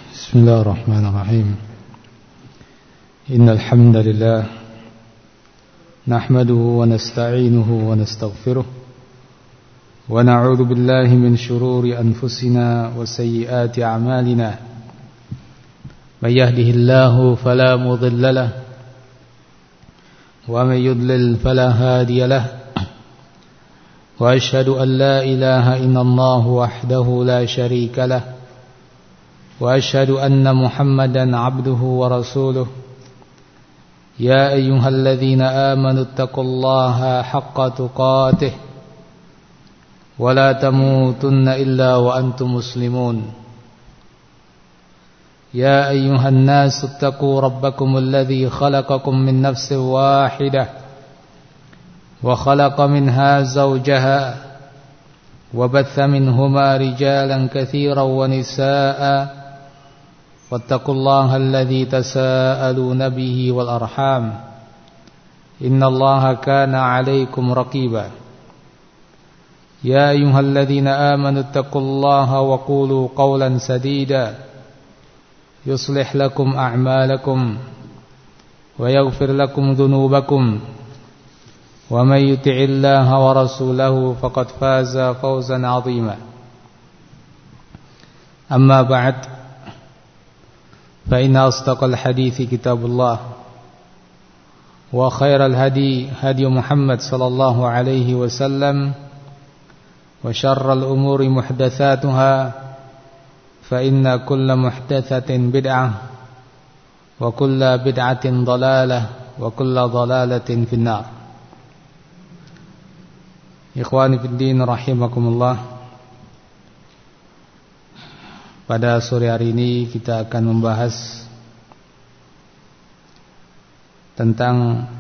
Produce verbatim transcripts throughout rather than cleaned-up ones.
بسم الله الرحمن الرحيم إن الحمد لله نحمده ونستعينه ونستغفره ونعوذ بالله من شرور أنفسنا وسيئات أعمالنا من يهده الله فلا مضل له ومن يضلل فلا هادي له وأشهد أن لا إله إلا الله وحده لا شريك له وأشهد أن محمدا عبده ورسوله يا أيها الذين آمنوا اتقوا الله حق تقاته ولا تموتن إلا وأنتم مسلمون يا أيها الناس اتقوا ربكم الذي خلقكم من نفس واحدة وخلق منها زوجها وبث منهما رجالا كثيرا ونساء واتقوا الله الذي تساءلون به والأرحام إن الله كان عليكم رقيبا يا أيها الذين آمنوا اتقوا الله وقولوا قولا سديدا يصلح لكم أعمالكم ويغفر لكم ذنوبكم ومن يطع الله ورسوله فقد فاز فوزا عظيما أما بعد فإن أصدق الحديث كتاب الله وخير الهدي هدي محمد صلى الله عليه وسلم وشر الأمور محدثاتها فإن كل محدثة بدعة وكل بدعة ضلالة وكل ضلالة في النار. Ikhwani fiddin rahimakumullah. Pada sore hari ini kita akan membahas tentang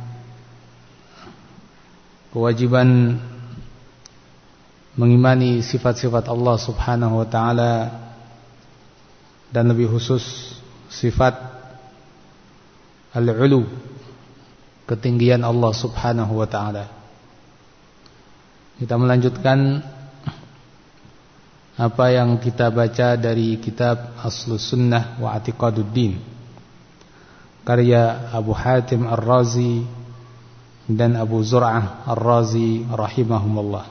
kewajiban mengimani sifat-sifat Allah Subhanahu wa taala dan lebih khusus sifat al-ulu, ketinggian Allah Subhanahu wa taala. Kita melanjutkan apa yang kita baca dari kitab Aslus Sunnah wa I'tiqaduddin karya Abu Hatim Ar-Razi dan Abu Zur'ah Ar-Razi rahimahumullah.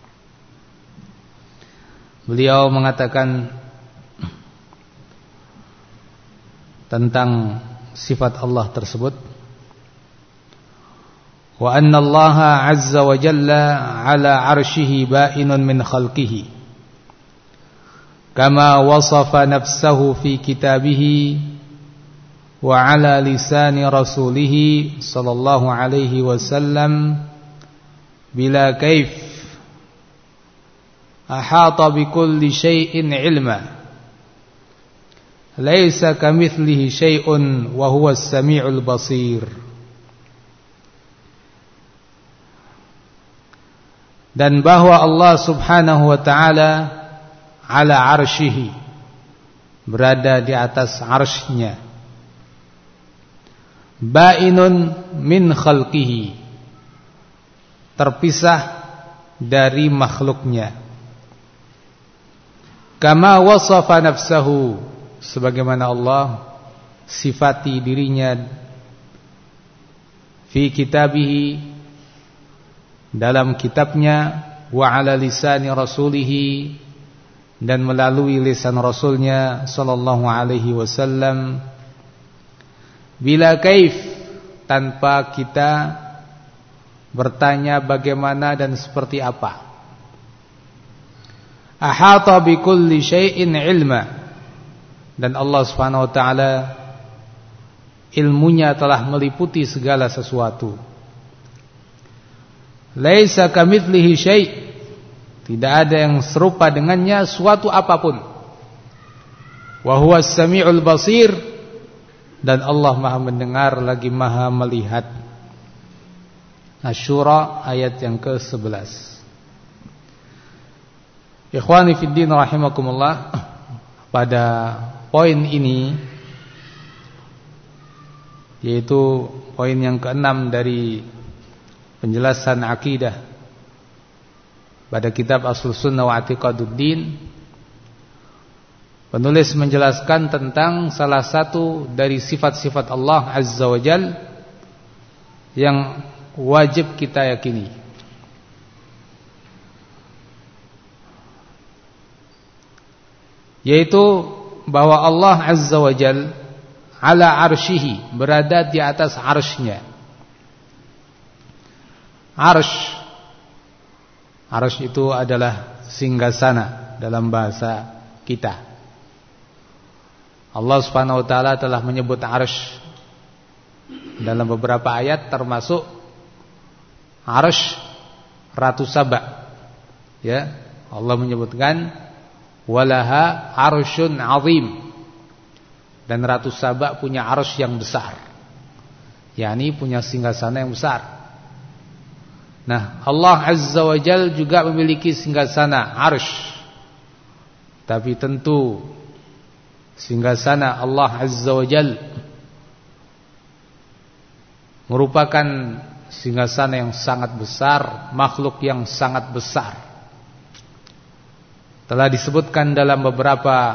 Beliau mengatakan tentang sifat Allah tersebut, wa anna Allah azza wa jalla ala arshihi ba'inun min khalqihi kama wasafa nafsahu fi kitabihi wa ala lisani rasulih sallallahu alaihi wasallam bila kaif ahata bi kulli shay'in ilma laisa kamithlihi shay'un wa huwa as-sami'ul basir. Dan bahwa Allah Subhanahu wa ta'ala ala arsyihi, berada di atas arsy-Nya, ba'inun min khalqihi, terpisah dari makhluknya, kama wasafa nafsahu, sebagaimana Allah sifati dirinya fi kitabihi, dalam kitabnya, wa ala lisani rasulihi, dan melalui lisan rasulnya sallallahu alaihi wasallam, bila kaif, tanpa kita bertanya bagaimana dan seperti apa. Ahata bi kulli syai'in ilma, dan Allah Subhanahu wa taala ilmunya telah meliputi segala sesuatu. Laisa kamitslihi syai', tidak ada yang serupa dengannya suatu apapun. Wa huwas samiul basir, dan Allah Maha mendengar lagi Maha melihat. Asy-Syura ayat yang ke sebelas. Ikhwani fiddin rahimakumullah, pada poin ini, yaitu poin yang keenam dari penjelasan akidah pada kitab Aslus Sunnah wa I'tiqaduddin, penulis menjelaskan tentang salah satu dari sifat-sifat Allah Azza wa Jal yang wajib kita yakini, yaitu bahwa Allah Azza wa Jal ala arsyihi, berada di atas arsy-Nya. Arsy, arsy itu adalah singgasana dalam bahasa kita. Allah Subhanahu wa taala telah menyebut arsy dalam beberapa ayat, termasuk arsy Ratu Saba. Ya, Allah menyebutkan walaha arsyun azim, dan Ratu Saba punya arsy yang besar, yakni punya singgasana yang besar. Nah, Allah Azza wa Jal juga memiliki singgasana arsy, tapi tentu singgasana Allah Azza wa Jal merupakan singgasana yang sangat besar, makhluk yang sangat besar. Telah disebutkan dalam beberapa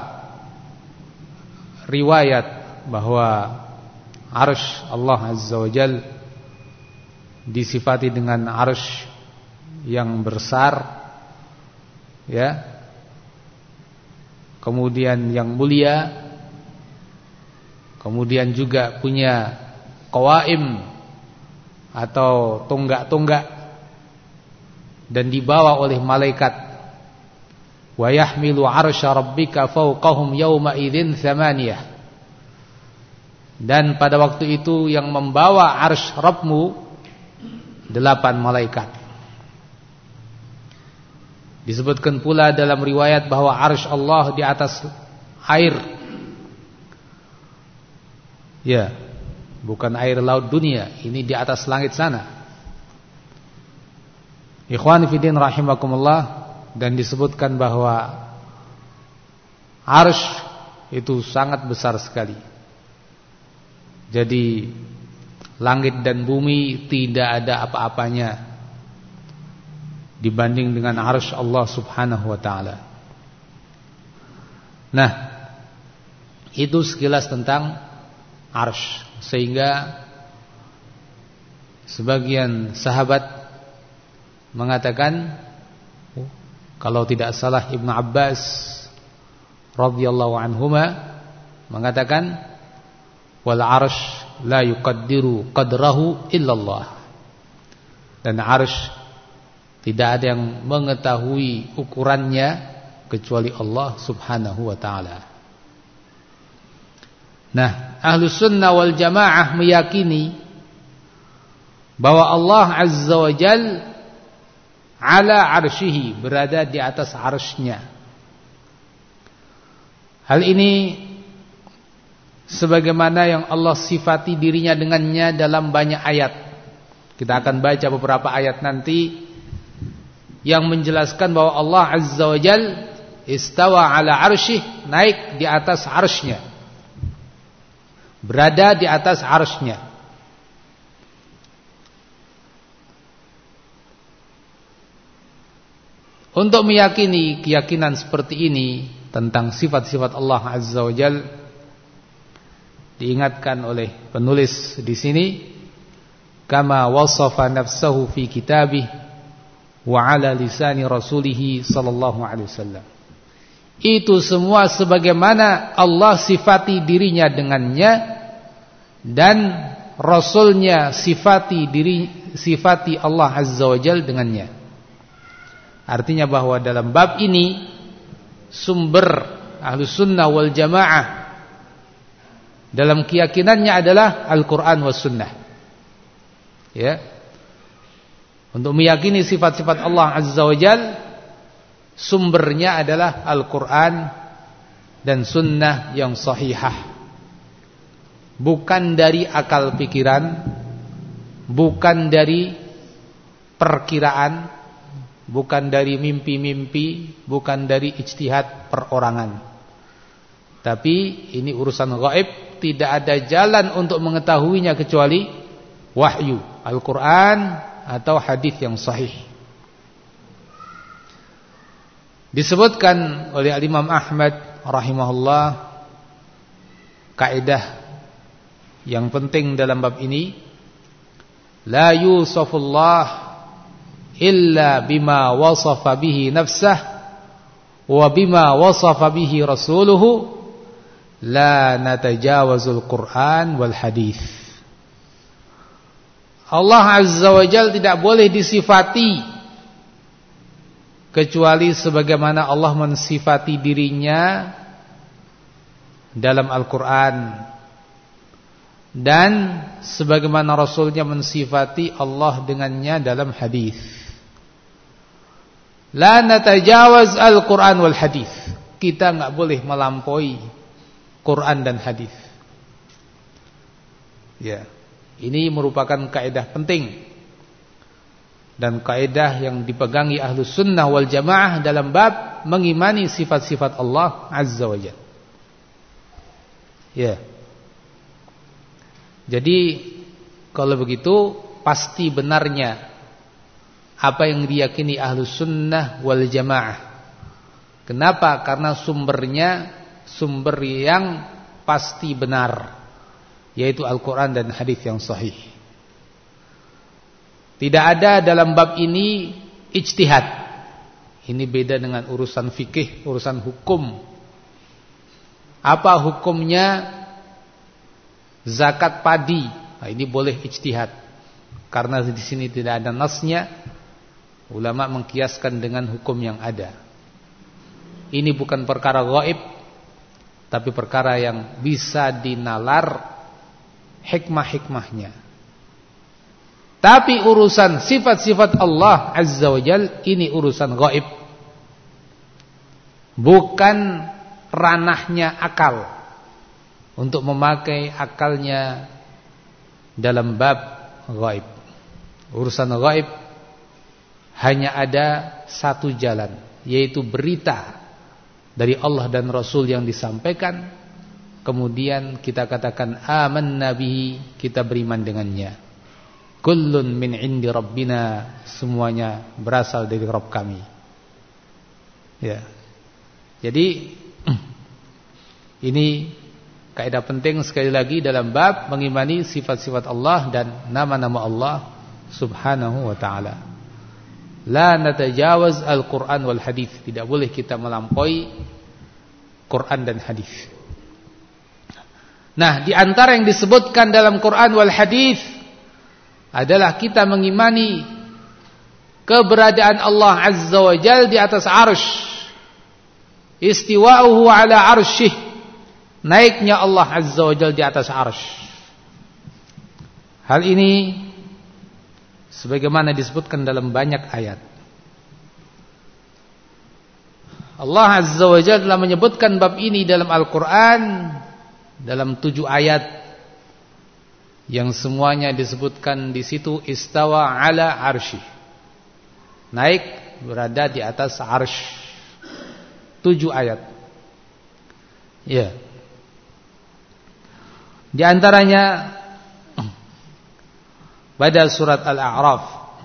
riwayat bahwa arsy Allah Azza wa Jal disifati dengan arsy yang besar, ya, kemudian yang mulia, kemudian juga punya qawaim atau tonggak-tonggak, dan dibawa oleh malaikat. Wa yahmilu arsya rabbika fawqahum yawma idzin tsamaniyah, dan pada waktu itu yang membawa arsy Rabbmu delapan malaikat. Disebutkan pula dalam riwayat bahwa arsy Allah di atas air. Ya, bukan air laut dunia, ini di atas langit sana. Ikhwani fillah rahimakumullah, dan disebutkan bahwa arsy itu sangat besar sekali. Jadi langit dan bumi tidak ada apa-apanya dibanding dengan arsy Allah Subhanahu wa taala. Nah, itu sekilas tentang arsy. Sehingga sebagian sahabat mengatakan, kalau tidak salah Ibnu Abbas radhiyallahu anhuma mengatakan, wal arsy la yuqaddiru qadrahu illallah, dan arsy tidak ada yang mengetahui ukurannya kecuali Allah Subhanahu wa taala. Nah, Ahlus Sunnah wal Jamaah meyakini bahwa Allah Azza wa Jal ala arsyihi, berada di atas arsy-Nya. Hal ini sebagaimana yang Allah sifati dirinya dengannya dalam banyak ayat. Kita akan baca beberapa ayat nanti yang menjelaskan bahwa Allah Azza wa Jal istawa ala arsyih, naik di atas arsy-Nya, berada di atas arsy-Nya. Untuk meyakini keyakinan seperti ini tentang sifat-sifat Allah Azza wa Jal, diingatkan oleh penulis di sini, kama wasafa nafsahu fi kitabih wa ala lisani rasulih sallallahu alaihi wasallam. Itu semua sebagaimana Allah sifati dirinya dengannya dan Rasulnya sifati diri sifati Allah Azza wa Jal dengannya. Artinya bahwa dalam bab ini sumber Ahlus Sunnah wal Jamaah dalam keyakinannya adalah Al-Quran was Sunnah. Ya, untuk meyakini sifat-sifat Allah Azza wa Jal, sumbernya adalah Al-Quran dan Sunnah yang sahihah, bukan dari akal pikiran, bukan dari perkiraan, bukan dari mimpi-mimpi, bukan dari ijtihad perorangan. Tapi ini urusan gaib, tidak ada jalan untuk mengetahuinya kecuali wahyu, Al-Quran atau hadis yang sahih. Disebutkan oleh Imam Ahmad rahimahullah kaidah yang penting dalam bab ini, la yusafullah illa bima wasafa bihi nafsah wa bima wasafa bihi rasuluhu, la natajawazul Quran wal hadith. Allah Azza wa Jalla tidak boleh disifati kecuali sebagaimana Allah mensifati dirinya dalam Al-Quran, dan sebagaimana Rasulnya mensifati Allah dengannya dalam hadis. La natajawaz al-Quran wal hadis. Kita enggak boleh melampaui Quran dan hadis. Ya, ini merupakan kaidah penting dan kaidah yang dipegangi Ahlus Sunnah wal Jamaah dalam bab mengimani sifat-sifat Allah Azza wa Jalla. Ya. Jadi kalau begitu pasti benarnya apa yang diyakini Ahlus Sunnah wal Jamaah. Kenapa? Karena sumbernya sumber yang pasti benar, yaitu Al-Quran dan hadis yang sahih. Tidak ada dalam bab ini ijtihad. Ini beda dengan urusan fikih, urusan hukum. Apa hukumnya zakat padi? Nah, ini boleh ijtihad. Karena di sini tidak ada nasnya, ulama mengkiaskan dengan hukum yang ada. Ini bukan perkara gaib, tapi perkara yang bisa dinalar hikmah-hikmahnya. Tapi urusan sifat-sifat Allah Azza wa Jalla ini urusan gaib, bukan ranahnya akal untuk memakai akalnya dalam bab gaib. Urusan gaib hanya ada satu jalan, yaitu berita dari Allah dan Rasul yang disampaikan, kemudian kita katakan amanna bihi, kita beriman dengannya. Kullun min indi rabbina, semuanya berasal dari Rabb kami. Ya. Jadi ini kaidah penting sekali lagi dalam bab mengimani sifat-sifat Allah dan nama-nama Allah Subhanahu wa ta'ala. La natajawaz al-Quran wal hadith. Tidak boleh kita melampaui Quran dan hadith. Nah, di antara yang disebutkan dalam Quran wal hadith adalah kita mengimani keberadaan Allah Azza wa Jalla di atas arsy. Istiwa'uhu ala arsyih, naiknya Allah Azza wa Jalla di atas arsy. Hal ini sebagaimana disebutkan dalam banyak ayat. Allah Azza wa Jalla telah menyebutkan bab ini dalam Al-Quran dalam tujuh ayat, yang semuanya disebutkan di situ istawa ala arsy, naik berada di atas arsy. Tujuh ayat. Ya. Di antaranya pada surat Al-A'raf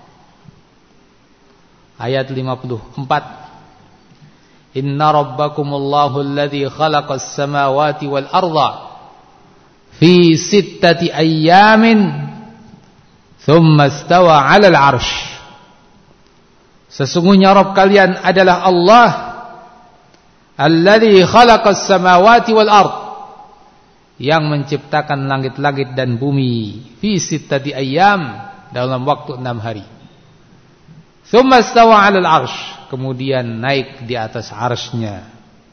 ayat lima puluh empat, inna rabbakumullahu alladhi khalaqas samawati wal arda fi sittati ayyamin thumma istawa 'alal 'arsy. Sesungguhnya Rabb kalian adalah Allah alladzi khalaqas samawati wal ard, yang menciptakan langit-langit dan bumi, fi sittati ayyam, dalam waktu enam hari. Tsumma istawa 'alal 'arsy, kemudian naik di atas arsy-Nya.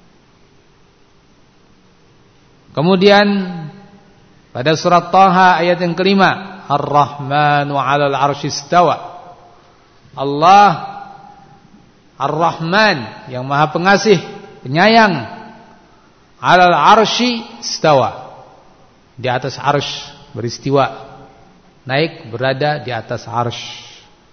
Kemudian pada surat Taha ayat yang kelima, Ar-Rahmanu 'alal 'arsy istawa. Allah Ar-Rahman, yang Maha Pengasih, penyayang, 'alal 'arsy istawa, di atas arsy beristiwa, naik berada di atas arsy.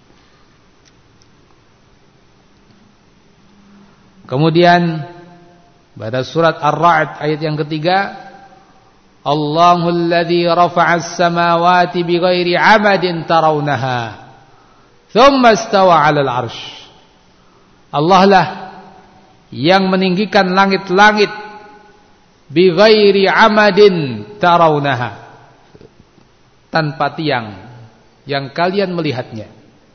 Kemudian pada surat Ar-Ra'd ayat yang ketiga, Allahul ladzi rafa'as samawati bighairi 'amadin tarawnaha thumma istawa 'alal 'arsy. Allah lah yang meninggikan langit-langit bi ghairi amadin tarawnaha, tanpa tiang yang kalian melihatnya.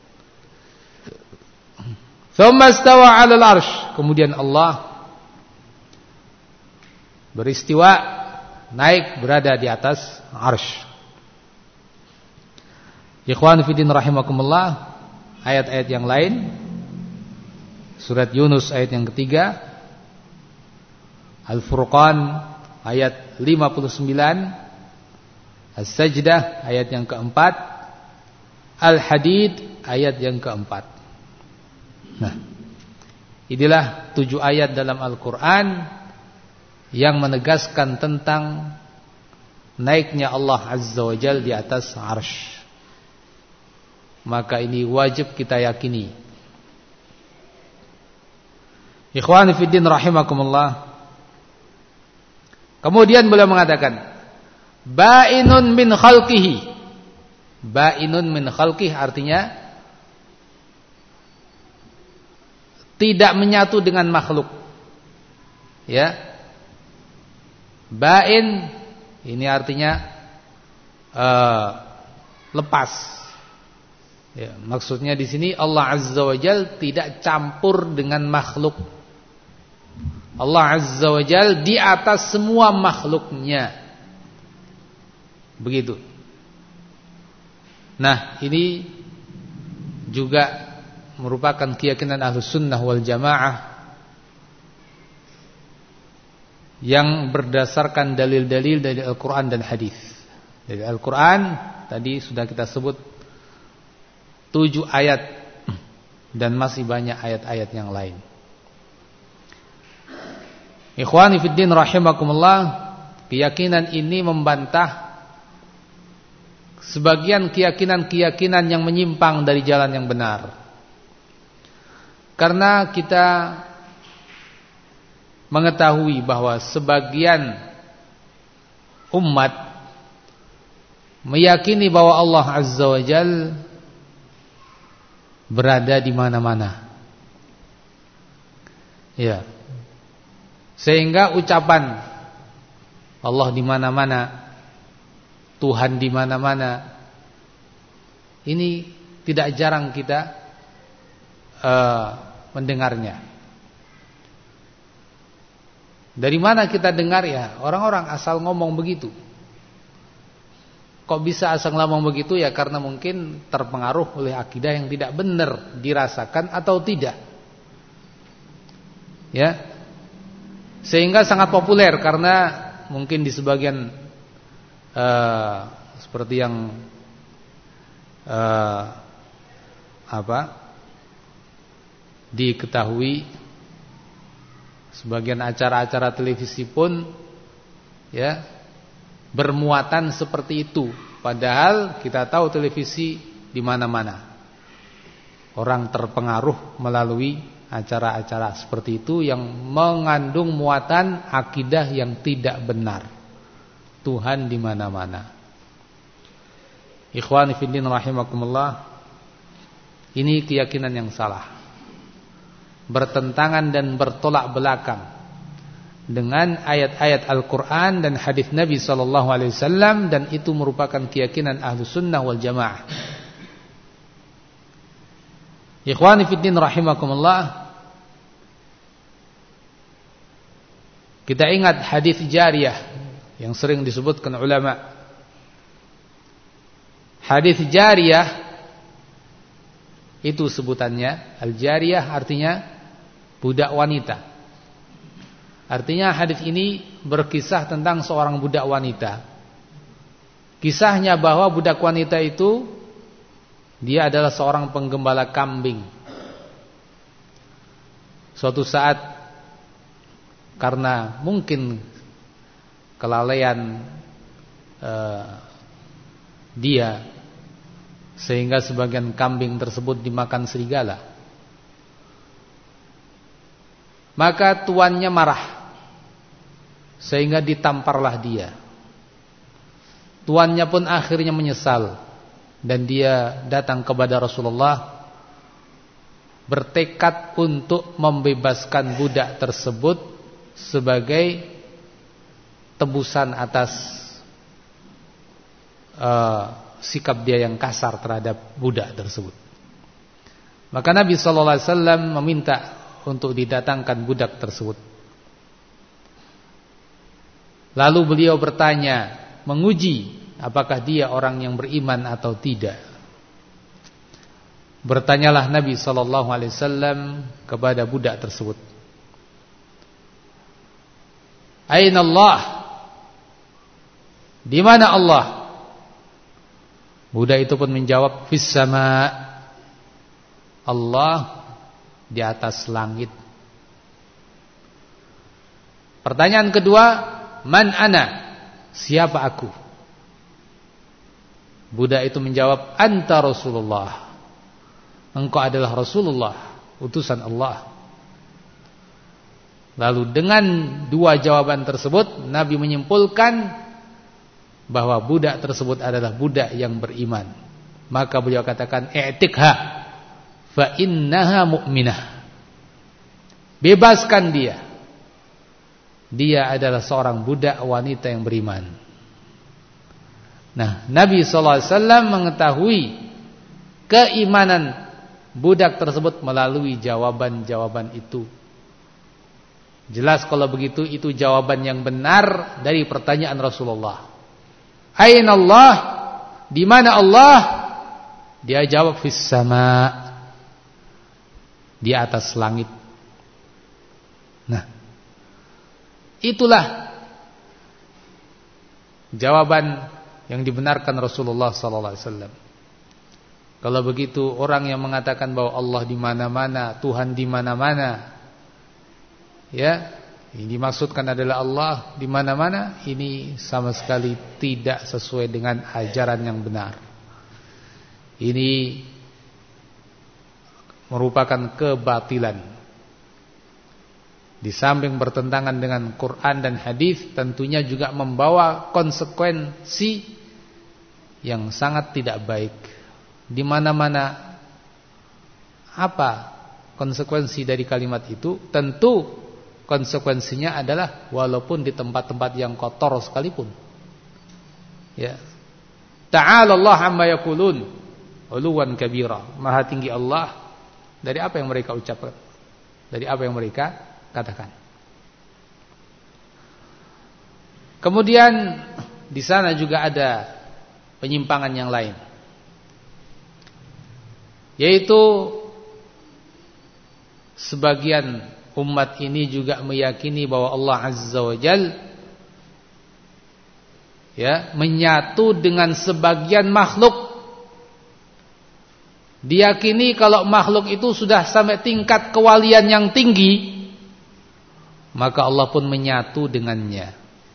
Tsumma istawa 'alal 'arsy, kemudian Allah beristiwa, naik berada di atas 'arsy. Ikhwan fillah rahimakumullah, ayat-ayat yang lain, surat Yunus ayat yang ketiga, Al-Furqan ayat lima puluh sembilan, As-Sajdah ayat yang keempat, Al-Hadid ayat yang keempat. Nah, inilah tujuh ayat dalam Al-Quran yang menegaskan tentang naiknya Allah Azza wa Jalla di atas arsy. Maka ini wajib kita yakini. Ikhwani fiddin rahimakumullah. Kemudian beliau mengatakan, ba'inun min khalqihi. Ba'inun min khalqihi artinya tidak menyatu dengan makhluk. Ya. Ba'in ini artinya uh, lepas. Ya, maksudnya di sini Allah Azza wa Jalla tidak campur dengan makhluk. Allah Azza wa Jalla di atas semua makhluknya. Begitu. Nah, ini juga merupakan keyakinan Ahlus Sunnah wal Jamaah yang berdasarkan dalil-dalil dari Al-Quran dan Hadis. Dari Al-Quran tadi sudah kita sebut tujuh ayat dan masih banyak ayat-ayat yang lain. Ikhwani fiddin rahimakumullah, keyakinan ini membantah sebagian keyakinan-keyakinan yang menyimpang dari jalan yang benar. Karena kita mengetahui bahwa sebagian umat meyakini bahwa Allah Azza wa Jalla berada di mana-mana. Ya. Sehingga ucapan Allah di mana-mana, Tuhan di mana-mana, ini tidak jarang kita uh, mendengarnya. Dari mana kita dengar ya? Orang-orang asal ngomong begitu. Kok bisa asal ngomong begitu ya? Karena mungkin terpengaruh oleh akidah yang tidak benar dirasakan atau tidak. Ya. Sehingga sangat populer karena mungkin di sebagian uh, seperti yang uh, apa? diketahui, sebagian acara-acara televisi pun ya bermuatan seperti itu. Padahal kita tahu televisi di mana-mana. Orang terpengaruh melalui acara-acara seperti itu yang mengandung muatan akidah yang tidak benar. Tuhan di mana-mana. Ikhwani fillah rahimakumullah, ini keyakinan yang salah. Bertentangan dan bertolak belakang dengan ayat-ayat Al-Quran dan hadis Nabi sallallahu alaihi wasallam, dan itu merupakan keyakinan Ahlus Sunnah wal Jamaah. Ikhwani fiddin rahimakumullah, kita ingat hadis jariyah yang sering disebutkan ulama. Hadis jariyah itu sebutannya, al-jariyah artinya budak wanita. Artinya hadis ini berkisah tentang seorang budak wanita. Kisahnya bahwa budak wanita itu dia adalah seorang penggembala kambing. Suatu saat karena mungkin kelalaian eh, dia, sehingga sebagian kambing tersebut dimakan serigala. Maka tuannya marah, sehingga ditamparlah dia. Tuannya pun akhirnya menyesal, dan dia datang kepada Rasulullah bertekad untuk membebaskan budak tersebut sebagai tebusan atas uh, sikap dia yang kasar terhadap budak tersebut. Maka Nabi sallallahu alaihi wasallam meminta untuk didatangkan budak tersebut. Lalu beliau bertanya, menguji apakah dia orang yang beriman atau tidak. Bertanyalah Nabi sallallahu alaihi wasallam kepada budak tersebut, Aina Allah? Di mana Allah? Budak itu pun menjawab, Fis sama. Allah di atas langit. Pertanyaan kedua, Man ana? Siapa aku? Budak itu menjawab, Anta Rasulullah. Engkau adalah Rasulullah, utusan Allah. Lalu dengan dua jawaban tersebut, Nabi menyimpulkan bahwa budak tersebut adalah budak yang beriman. Maka beliau katakan, I'tikha fa innaha mu'minah. Bebaskan dia. Dia adalah seorang budak wanita yang beriman. Nah, Nabi sallallahu alaihi wasallam mengetahui keimanan budak tersebut melalui jawaban-jawaban itu. Jelas kalau begitu itu jawaban yang benar dari pertanyaan Rasulullah. Aina Allah? Di mana Allah? Dia jawab fis sama. Di atas langit. Nah, itulah jawaban yang dibenarkan Rasulullah sallallahu alaihi wasallam. Kalau begitu orang yang mengatakan bahwa Allah di mana-mana, Tuhan di mana-mana, ya, ini dimaksudkan adalah Allah di mana-mana, ini sama sekali tidak sesuai dengan ajaran yang benar. Ini merupakan kebatilan. Di samping bertentangan dengan Quran dan hadis, tentunya juga membawa konsekuensi yang sangat tidak baik. Di mana-mana apa konsekuensi dari kalimat itu? Tentu konsekuensinya adalah walaupun di tempat-tempat yang kotor sekalipun. Ya. Ta'ala Allah amma yaqulun uluwan kabira. Maha tinggi Allah dari apa yang mereka ucapkan, dari apa yang mereka katakan. Kemudian di sana juga ada penyimpangan yang lain, yaitu sebagian umat ini juga meyakini bahwa Allah Azza wa Jal ya menyatu dengan sebagian makhluk. Diyakini kalau makhluk itu sudah sampai tingkat kewalian yang tinggi, maka Allah pun menyatu dengannya.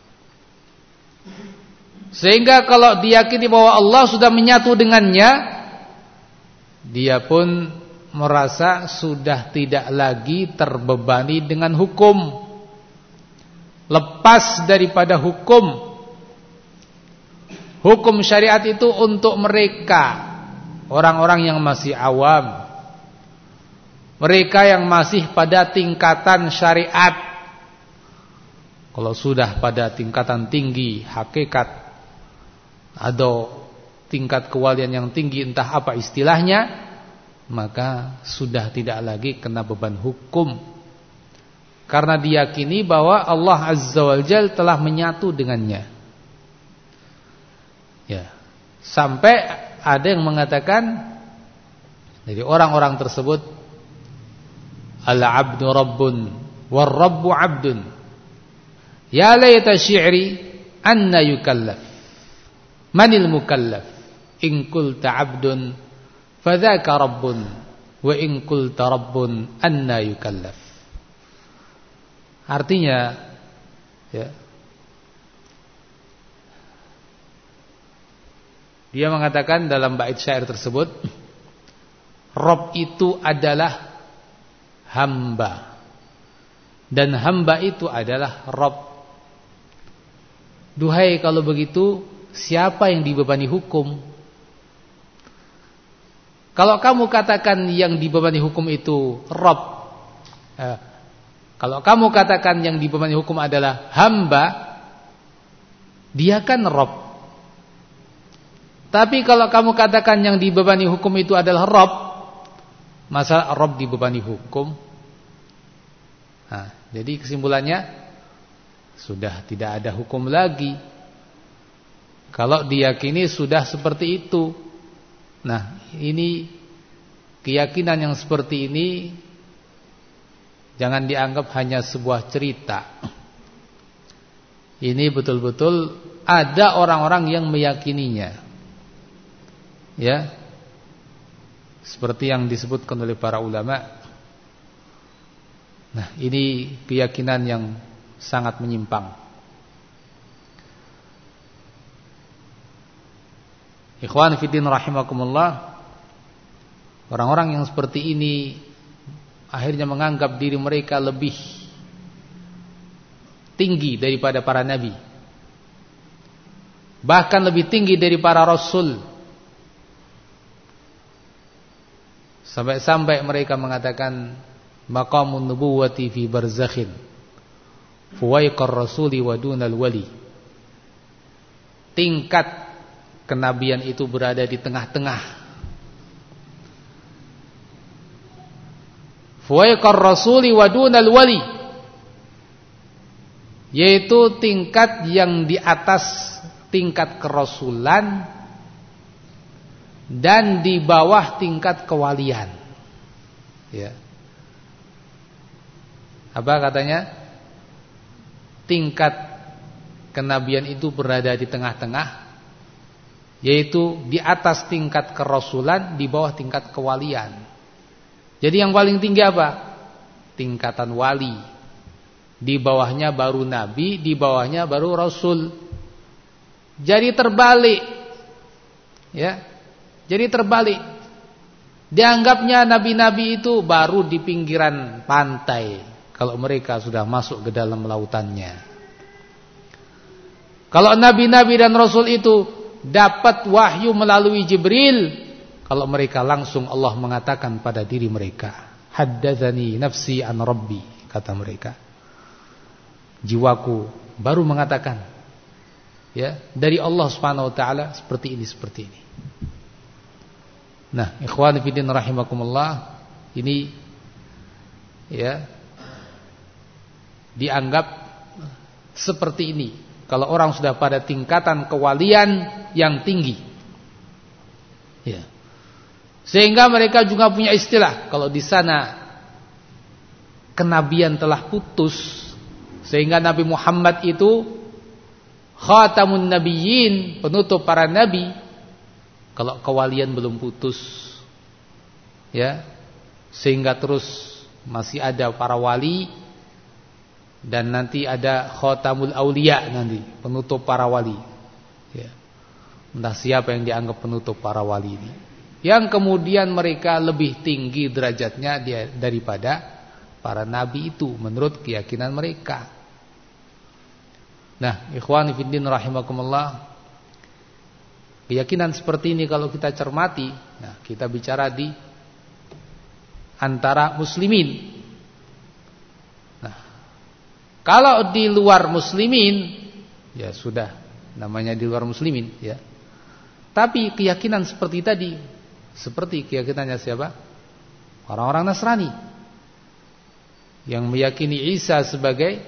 Sehingga kalau diyakini bahwa Allah sudah menyatu dengannya, dia pun merasa sudah tidak lagi terbebani dengan hukum, lepas daripada hukum. Hukum syariat itu untuk mereka, orang-orang yang masih awam, mereka yang masih pada tingkatan syariat. Kalau sudah pada tingkatan tinggi hakikat atau tingkat kewalian yang tinggi, entah apa istilahnya, maka sudah tidak lagi kena beban hukum, karena diyakini bahwa Allah Azza wa Jalla telah menyatu dengannya. Ya, sampai ada yang mengatakan dari orang-orang tersebut, al-'abdu rabbun war rabbu 'abdun, ya laita syi'ri anna yukallaf, manil mukallaf, in qulta 'abdun fadzaka rabbun wa in qulta rabbun anna yukallaf. Artinya ya, dia mengatakan dalam bait syair tersebut, Rabb itu adalah hamba, dan hamba itu adalah Rabb. Duhai kalau begitu, siapa yang dibebani hukum? Kalau kamu katakan yang dibebani hukum itu Rabb, eh, kalau kamu katakan yang dibebani hukum adalah hamba, Dia kan Rabb. Tapi kalau kamu katakan yang dibebani hukum itu adalah Rabb, masa Rabb dibebani hukum? Nah, jadi kesimpulannya sudah tidak ada hukum lagi kalau diyakini sudah seperti itu. Nah, ini keyakinan yang seperti ini jangan dianggap hanya sebuah cerita. Ini betul-betul ada orang-orang yang meyakininya. Ya, seperti yang disebutkan oleh para ulama. Nah, ini keyakinan yang sangat menyimpang. Ikhwan fiddin rahimakumullah, orang-orang yang seperti ini akhirnya menganggap diri mereka lebih tinggi daripada para nabi, bahkan lebih tinggi dari para rasul. Sampai-sampai mereka mengatakan maqamun nubuwati fi barzakhin fuwaiqar rasuli wa dunal wali. Tingkat kenabian itu berada di tengah-tengah. Fuwaiqar rasuli wa dunal wali, yaitu tingkat yang di atas tingkat kerasulan dan di bawah tingkat kewalian. Ya. Apa katanya? Tingkat kenabian itu berada di tengah-tengah, yaitu di atas tingkat kerasulan, di bawah tingkat kewalian. Jadi yang paling tinggi apa? Tingkatan wali. Di bawahnya baru nabi, di bawahnya baru rasul. Jadi terbalik. Ya. Jadi terbalik. Dianggapnya nabi-nabi itu baru di pinggiran pantai kalau mereka sudah masuk ke dalam lautannya. Kalau nabi-nabi dan rasul itu dapat wahyu melalui Jibril, kalau mereka langsung Allah mengatakan pada diri mereka, haddatsani nafsi an rabbi, kata mereka. Jiwaku baru mengatakan, ya, dari Allah Subhanahu wa taala seperti ini, seperti ini. Nah, ikhwan fillah rahimakumullah, ini ya dianggap seperti ini kalau orang sudah pada tingkatan kewalian yang tinggi. Ya. Sehingga mereka juga punya istilah kalau di sana kenabian telah putus, sehingga Nabi Muhammad itu khatamun nabiyyin, penutup para nabi. Kalau kewalian belum putus, ya, sehingga terus masih ada para wali, dan nanti ada khatamul auliya, nanti penutup para wali. Ya. Entah siapa yang dianggap penutup para wali ini, yang kemudian mereka lebih tinggi derajatnya dia daripada para nabi itu menurut keyakinan mereka. Nah, ikhwani fiddin rahimakumullah, keyakinan seperti ini kalau kita cermati, nah kita bicara di antara muslimin. Nah, kalau di luar muslimin, ya sudah, namanya di luar muslimin, ya. Tapi keyakinan seperti tadi, seperti keyakinannya siapa? Orang-orang Nasrani yang meyakini Isa sebagai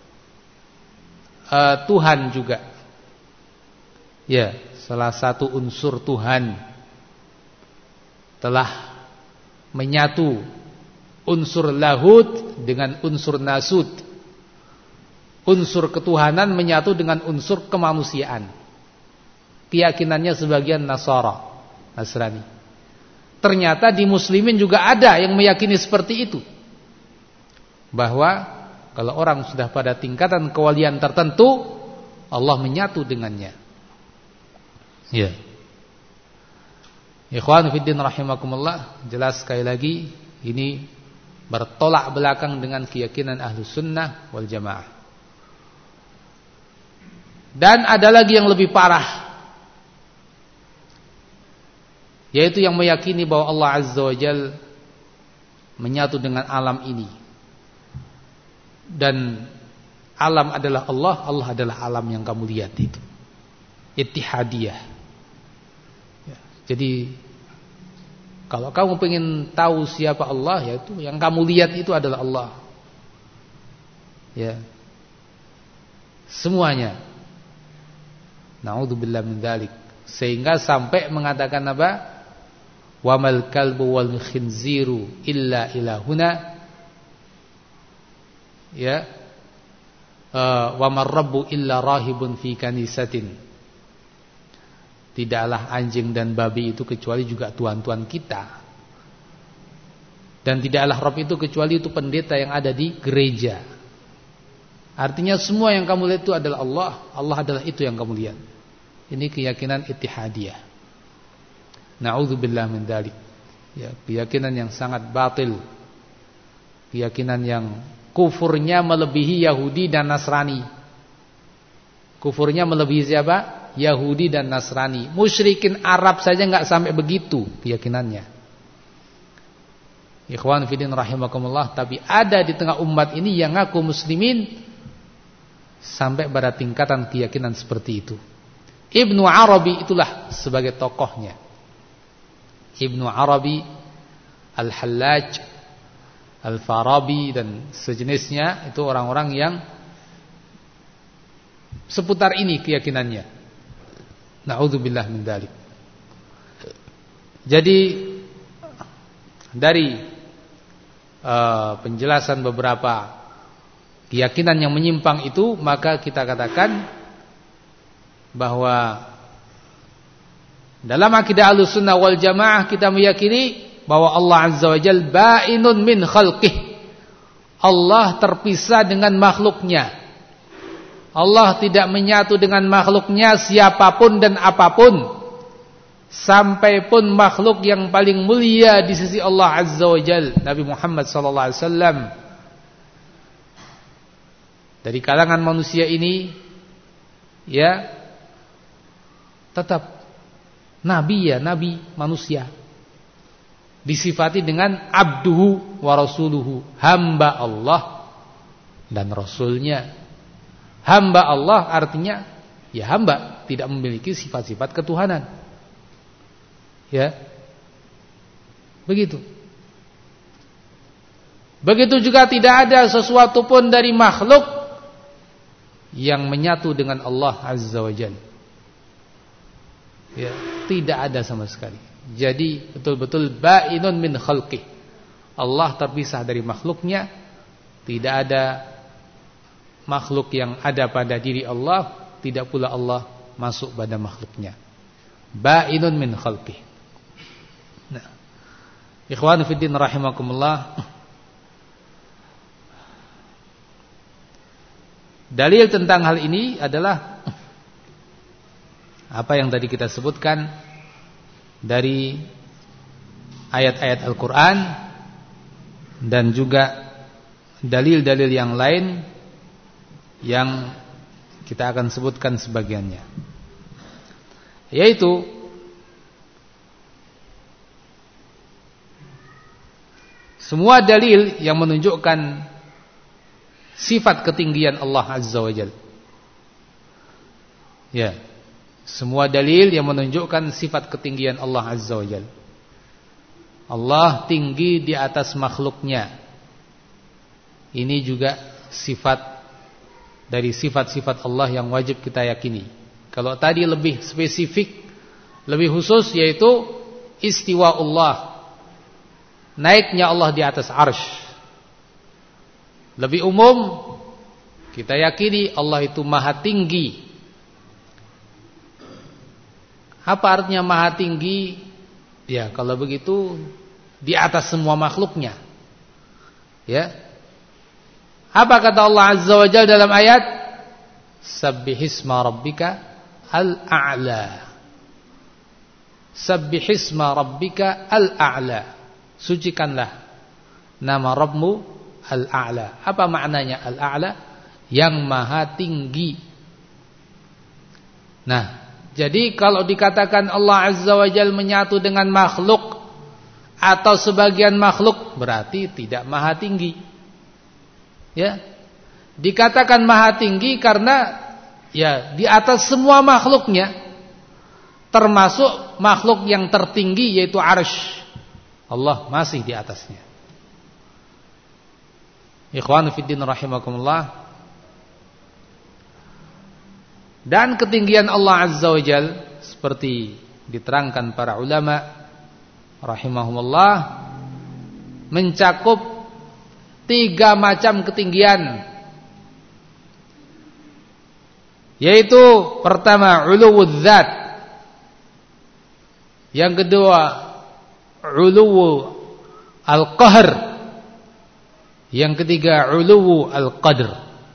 uh, Tuhan juga. Ya, salah satu unsur Tuhan, telah menyatu unsur lahud dengan unsur nasud. Unsur ketuhanan menyatu dengan unsur kemanusiaan. Keyakinannya sebagian Nasara, Nasrani. Ternyata di muslimin juga ada yang meyakini seperti itu, bahwa kalau orang sudah pada tingkatan kewalian tertentu, Allah menyatu dengannya. Ya. Ikhwan fiddin rahimakumullah, jelas sekali lagi ini bertolak belakang dengan keyakinan Ahlus Sunnah wal Jamaah. Dan ada lagi yang lebih parah, yaitu yang meyakini bahwa Allah Azza wa Jalla menyatu dengan alam ini, dan alam adalah Allah, Allah adalah alam yang kamu lihat itu. Ittihadiyah. Ya, jadi kalau kamu pengen tahu siapa Allah, yaitu yang kamu lihat itu adalah Allah. Ya. Semuanya. Na'udzubillah min dzalik. Sehingga sampai mengatakan apa? Wa mal kalbu wal khinziru illa ilahuna. Ya. Uh, wa mar rabbu illa rahibun fi kanisatin. Tidaklah anjing dan babi itu kecuali juga tuan-tuan kita. Dan tidaklah Rabb itu kecuali itu pendeta yang ada di gereja. Artinya semua yang kamu lihat itu adalah Allah. Allah adalah itu yang kamu lihat. Ini keyakinan ittihadiyah. Na'udzubillah min dzalik. Ya, keyakinan yang sangat batil. Keyakinan yang kufurnya melebihi Yahudi dan Nasrani. Kufurnya melebihi siapa? Yahudi dan Nasrani. Musyrikin Arab saja enggak sampai begitu keyakinannya. Ikhwan fillah rahimakumullah, tapi ada di tengah umat ini yang ngaku muslimin sampai pada tingkatan keyakinan seperti itu. Ibnu Arabi itulah sebagai tokohnya. Ibnu Arabi, Al-Hallaj, Al-Farabi dan sejenisnya itu orang-orang yang seputar ini keyakinannya. Na'udzubillah min dzalik. Jadi dari uh, penjelasan beberapa keyakinan yang menyimpang itu, maka kita katakan bahwa dalam akidah Ahlussunnah wal Jamaah kita meyakini bahwa Allah Azza wa Jalla ba'inun min khalqih. Allah terpisah dengan makhluknya. Allah tidak menyatu dengan makhluknya siapapun dan apapun. Sampai pun makhluk yang paling mulia di sisi Allah Azza wa Jalla, Nabi Muhammad sallallahu alaihi wasallam. Dari kalangan manusia ini, ya, tetap nabi, ya, nabi manusia. Disifati dengan abduhu wa rasuluhu, hamba Allah dan rasulnya. Hamba Allah artinya ya hamba, tidak memiliki sifat-sifat ketuhanan. Ya. Begitu. Begitu juga tidak ada sesuatu pun dari makhluk yang menyatu dengan Allah Azza wa Jalla. Ya, tidak ada sama sekali. Jadi betul-betul ba'inun min khalqih. Allah terpisah dari makhluknya. Tidak ada makhluk yang ada pada diri Allah, tidak pula Allah masuk pada makhluknya. Ba'inun min khalqih. Nah, ikhwan fiddin rahimakumullah. Dalil tentang hal ini adalah apa yang tadi kita sebutkan dari ayat-ayat Al-Quran dan juga dalil-dalil yang lain yang kita akan sebutkan sebagiannya, yaitu semua dalil yang menunjukkan sifat ketinggian Allah Azza wa Jalla. Ya, semua dalil yang menunjukkan sifat ketinggian Allah Azza wa Jalla. Allah tinggi di atas makhluknya. Ini juga sifat dari sifat-sifat Allah yang wajib kita yakini. Kalau tadi lebih spesifik, lebih khusus, yaitu istiwa Allah, naiknya Allah di atas arsy. Lebih umum, kita yakini Allah itu maha tinggi. Apa artinya maha tinggi? Ya, kalau begitu di atas semua makhluknya. Ya. Apa kata Allah Azza wa Jalla dalam ayat? Sabbihisma rabbika al-a'la. Sabbihisma rabbika al-a'la. Sucikanlah nama Rabbmu al-a'la. Apa maknanya al-a'la? Yang maha tinggi. Nah, jadi kalau dikatakan Allah Azza wa Jalla menyatu dengan makhluk atau sebagian makhluk, berarti tidak maha tinggi. Ya. dikatakan maha tinggi karena ya di atas semua makhluknya, termasuk makhluk yang tertinggi yaitu arsy. Allah masih di atasnya. Ikhwanu fiddin rahimakumullah. Dan ketinggian Allah Azza wa Jal seperti diterangkan para ulama rahimahumullah mencakup tiga macam ketinggian, yaitu pertama uluwul dzat, yang kedua uluwul al-qahr, yang ketiga uluwul al-qadr.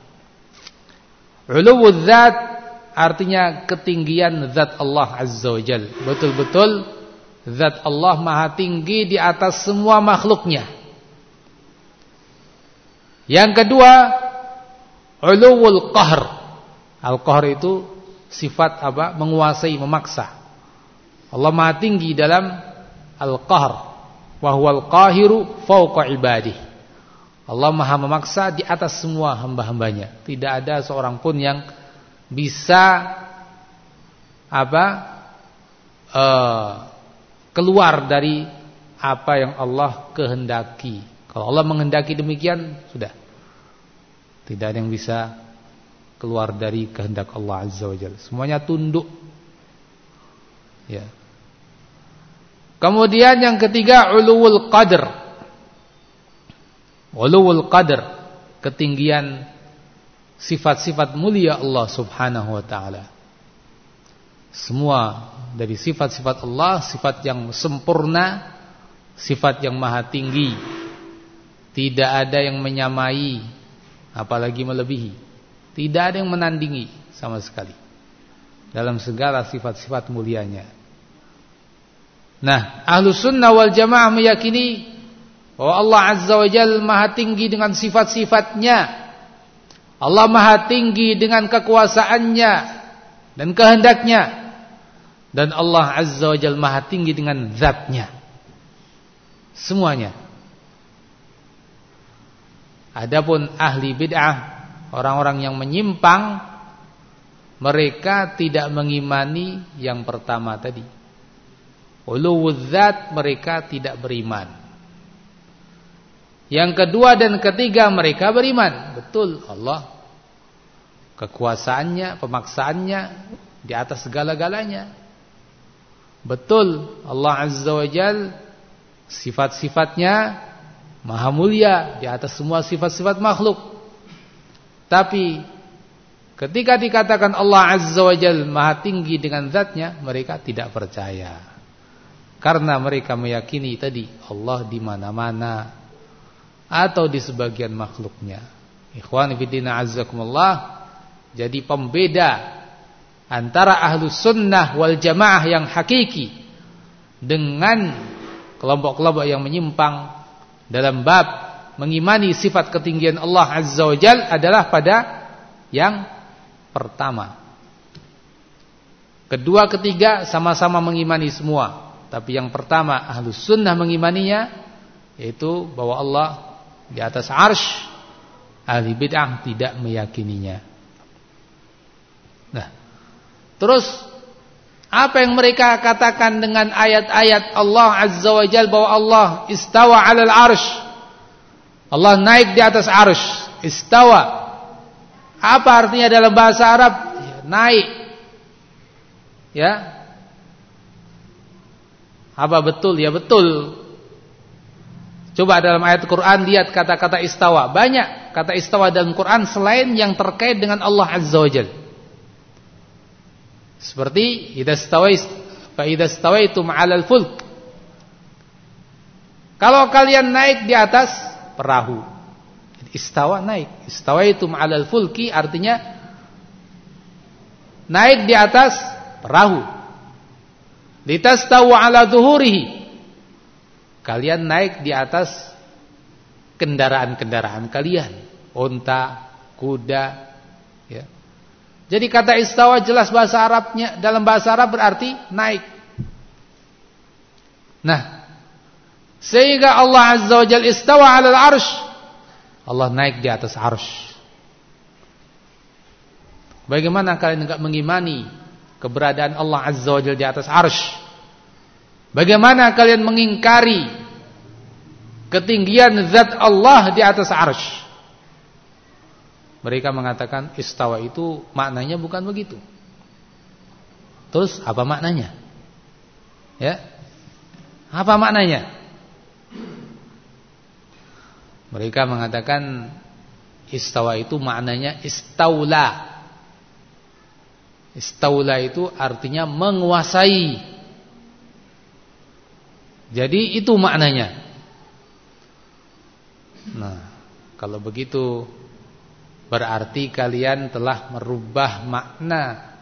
Uluwul dzat artinya ketinggian zat Allah Azza wa Jalla. Betul-betul zat Allah maha tinggi di atas semua makhluknya. Yang kedua uluwul qahr. Al-qahr itu sifat apa? Menguasai, memaksa. Allah maha tinggi dalam al-qahr. Wa huwal qahiru fawqa ibadih. Allah maha memaksa di atas semua hamba-hambanya. Tidak ada seorang pun yang bisa apa uh, keluar dari apa yang Allah kehendaki. Kalau Allah menghendaki demikian, sudah tidak ada yang bisa keluar dari kehendak Allah Azza wa Jalla. Semuanya tunduk. Ya. Kemudian yang ketiga uluwul qadr. Uluwul qadr, ketinggian sifat-sifat mulia Allah Subhanahu wa taala. Semua dari sifat-sifat Allah, sifat yang sempurna, sifat yang maha tinggi. Tidak ada yang menyamai, apalagi melebihi. Tidak ada yang menandingi sama sekali dalam segala sifat-sifat mulianya. Nah, Ahlus Sunnah wal Jamaah meyakini bahwa Allah Azza wa Jalla maha tinggi dengan sifat-sifatnya. Allah maha tinggi dengan kekuasaannya dan kehendaknya. Dan Allah Azza wa Jalla maha tinggi dengan zatnya. Semuanya. Adapun ahli bid'ah, orang-orang yang menyimpang, mereka tidak mengimani yang pertama tadi. Uluwul dzat, mereka tidak beriman. Yang kedua dan ketiga mereka beriman. Betul, Allah kekuasaannya, pemaksaannya di atas segala-galanya. Betul, Allah Azza wa Jalla sifat-sifatnya maha mulia di atas semua sifat-sifat makhluk. Tapi ketika dikatakan Allah Azza wa Jalla maha tinggi dengan zatnya, mereka tidak percaya. Karena mereka meyakini tadi Allah di mana-mana atau di sebagian makhluknya. Ikhwani fillah azzakumullah. Jadi pembeda antara Ahlus Sunnah wal Jamaah yang hakiki dengan kelompok-kelompok yang menyimpang dalam bab mengimani sifat ketinggian Allah Azza wa Jalla adalah pada yang pertama. Kedua, ketiga sama-sama mengimani semua. Tapi yang pertama Ahlus Sunnah mengimaninya, yaitu bahwa Allah di atas arsy. Ahli bid'ah tidak meyakininya. Nah, terus apa yang mereka katakan dengan ayat-ayat Allah Azza wa Jalla bahwa Allah istawa 'alal arsy? Allah naik di atas arsy. Istawa. Apa artinya dalam bahasa Arab? Ya, naik. Ya. Apa betul? Ya betul. Coba dalam ayat Quran lihat kata-kata istawa. Banyak kata istawa dalam Quran selain yang terkait dengan Allah Azza wa Jalla. Seperti idza stawais fa idza stawaitum 'alal fulk. Kalau kalian naik di atas perahu. Istawa naik. Istawaitum 'alal fulki artinya naik di atas perahu. Litastawu 'ala dhuhurihi. Kalian naik di atas kendaraan-kendaraan kalian, unta, kuda, ya. Jadi kata istawa jelas bahasa Arabnya, dalam bahasa Arab berarti naik. Nah, sehingga Allah Azza wa Jalla istawa 'alal arsy. Allah naik di atas arsy. Bagaimana kalian enggak mengimani keberadaan Allah Azza wa Jalla di atas arsy? Bagaimana kalian mengingkari ketinggian zat Allah di atas arsy? Mereka mengatakan istawa itu maknanya bukan begitu. Terus apa maknanya? Ya. Apa maknanya? Mereka mengatakan istawa itu maknanya istaula. Istaula itu artinya menguasai. Jadi itu maknanya. Nah, kalau begitu berarti kalian telah merubah makna.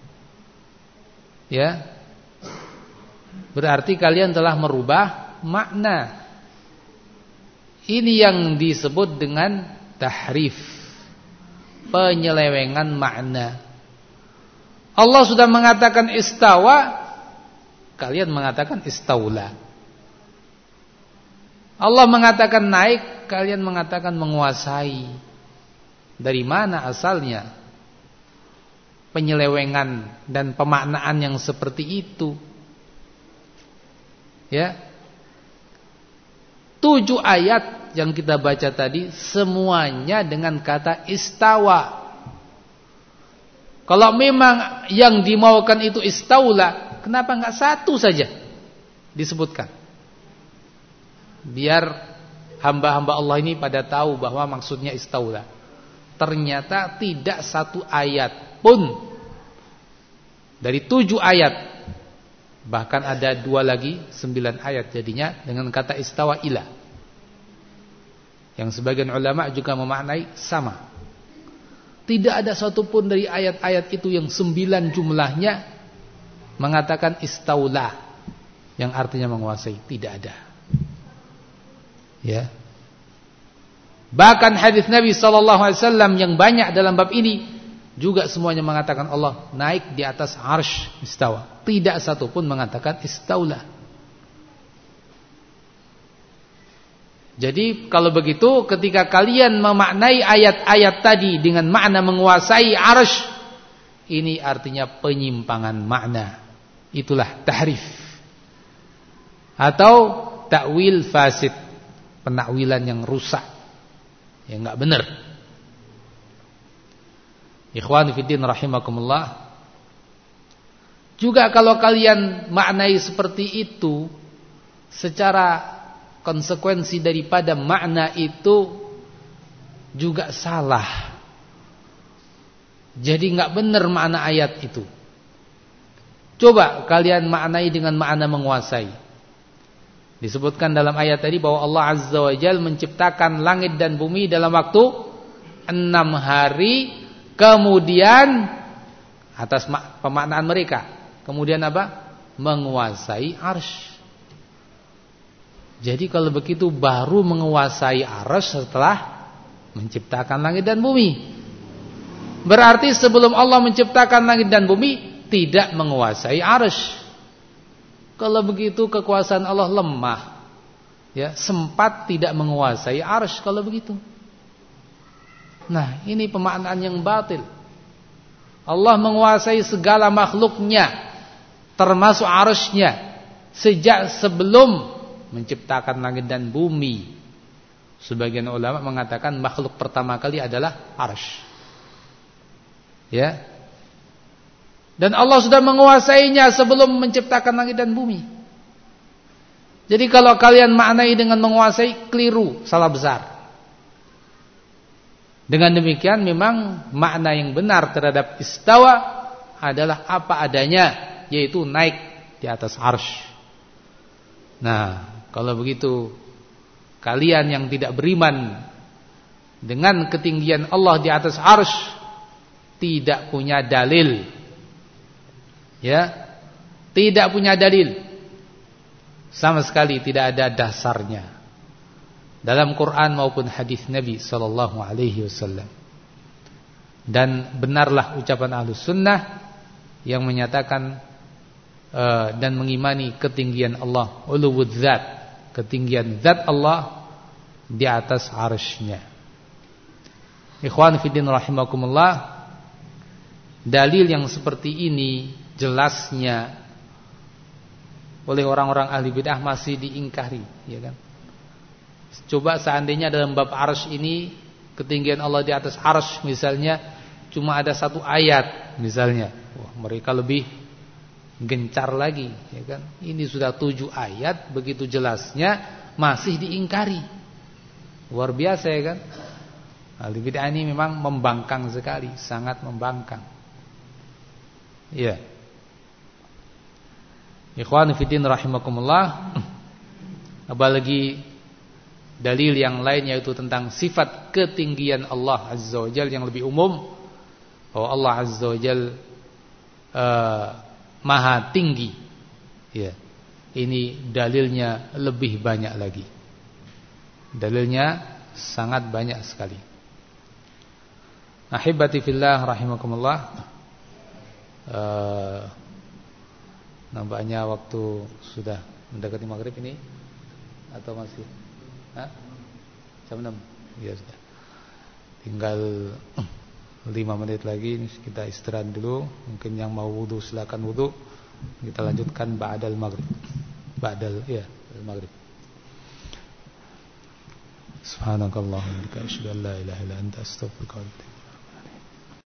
Ya. Berarti kalian telah merubah makna. Ini yang disebut dengan tahrif, penyelewengan makna. Allah sudah mengatakan istawa, kalian mengatakan istaula. Allah mengatakan naik, kalian mengatakan menguasai. Dari mana asalnya penyelewengan dan pemaknaan yang seperti itu? Ya. Tujuh ayat yang kita baca tadi semuanya dengan kata istawa. Kalau memang yang dimaukan itu istaula, kenapa enggak satu saja disebutkan? Biar hamba-hamba Allah ini pada tahu bahwa maksudnya istaula. Ternyata tidak satu ayat pun dari tujuh ayat, bahkan ada dua lagi, sembilan ayat jadinya dengan kata istawa ila. Yang sebagian ulama juga memaknai sama. Tidak ada satupun dari ayat-ayat itu yang sembilan jumlahnya mengatakan istaula, yang artinya menguasai. Tidak ada. Ya. Bahkan hadis Nabi sallallahu alaihi wasallam yang banyak dalam bab ini juga semuanya mengatakan Allah naik di atas arsy istawa. Tidak satupun mengatakan istaula. Jadi kalau begitu ketika kalian memaknai ayat-ayat tadi dengan makna menguasai arsy, ini artinya penyimpangan makna. Itulah tahrif atau takwil fasid, penakwilan yang rusak, yang enggak benar. Ikhwan fillah rahimakumullah. Juga kalau kalian maknai seperti itu, secara konsekuensi daripada makna itu juga salah. Jadi enggak benar makna ayat itu. Coba kalian maknai dengan makna menguasai. Disebutkan dalam ayat tadi bahwa Allah Azza wa Jalla menciptakan langit dan bumi dalam waktu enam hari, kemudian atas pemaknaan mereka, kemudian apa? Menguasai arsy. Jadi kalau begitu baru menguasai arsy setelah menciptakan langit dan bumi. Berarti sebelum Allah menciptakan langit dan bumi tidak menguasai arsy. Kalau begitu kekuasaan Allah lemah. Ya, sempat tidak menguasai arsy kalau begitu. Nah, ini pemaknaan yang batil. Allah menguasai segala makhluknya, termasuk arsy-Nya, sejak sebelum menciptakan langit dan bumi. Sebagian ulama mengatakan makhluk pertama kali adalah arsy. Ya. Dan Allah sudah menguasainya sebelum menciptakan langit dan bumi. Jadi kalau kalian maknai dengan menguasai, keliru, salah besar. Dengan demikian memang makna yang benar terhadap istawa adalah apa adanya, yaitu naik di atas arsy. Nah, kalau begitu kalian yang tidak beriman dengan ketinggian Allah di atas arsy tidak punya dalil. Ya, tidak punya dalil. Sama sekali tidak ada dasarnya dalam Quran maupun hadis Nabi sallallahu alaihi wasallam. Dan benarlah ucapan Ahlus Sunnah yang menyatakan uh, dan mengimani ketinggian Allah, uluwud zat, ketinggian zat Allah di atas arsy-Nya. Ikhwan fillah rahimakumullah. dalil yang seperti ini jelasnya oleh orang-orang ahli bid'ah masih diingkari, ya kan? Coba seandainya dalam bab arsy ini ketinggian Allah di atas arsy misalnya cuma ada satu ayat misalnya, wah mereka lebih gencar lagi, ya kan? Ini sudah tujuh ayat begitu jelasnya masih diingkari, luar biasa, ya kan? Ahli bid'ah ini memang membangkang sekali, sangat membangkang. Iya. Ikhwan fillah rahimakumullah. Apalagi dalil yang lain yaitu tentang sifat ketinggian Allah Azza wa Jalla yang lebih umum, bahwa Allah Azza wa Jalla uh, maha tinggi. Ya. Ini dalilnya lebih banyak lagi. Dalilnya sangat banyak sekali. Ahibati fillah rahimakumullah. Uh, Nampaknya waktu sudah mendekati maghrib ini atau masih? Hah? Jam enam. Ya sudah. Tinggal lima menit lagi, kita istirahat dulu. Mungkin yang mau wudu silakan wudu. Kita lanjutkan ba'dal maghrib. Ba'dal ya, maghrib. Subhanakallahumma wa bihamdika asyhadu an la ilaha illa anta astaghfiruka wa atubu ilaik.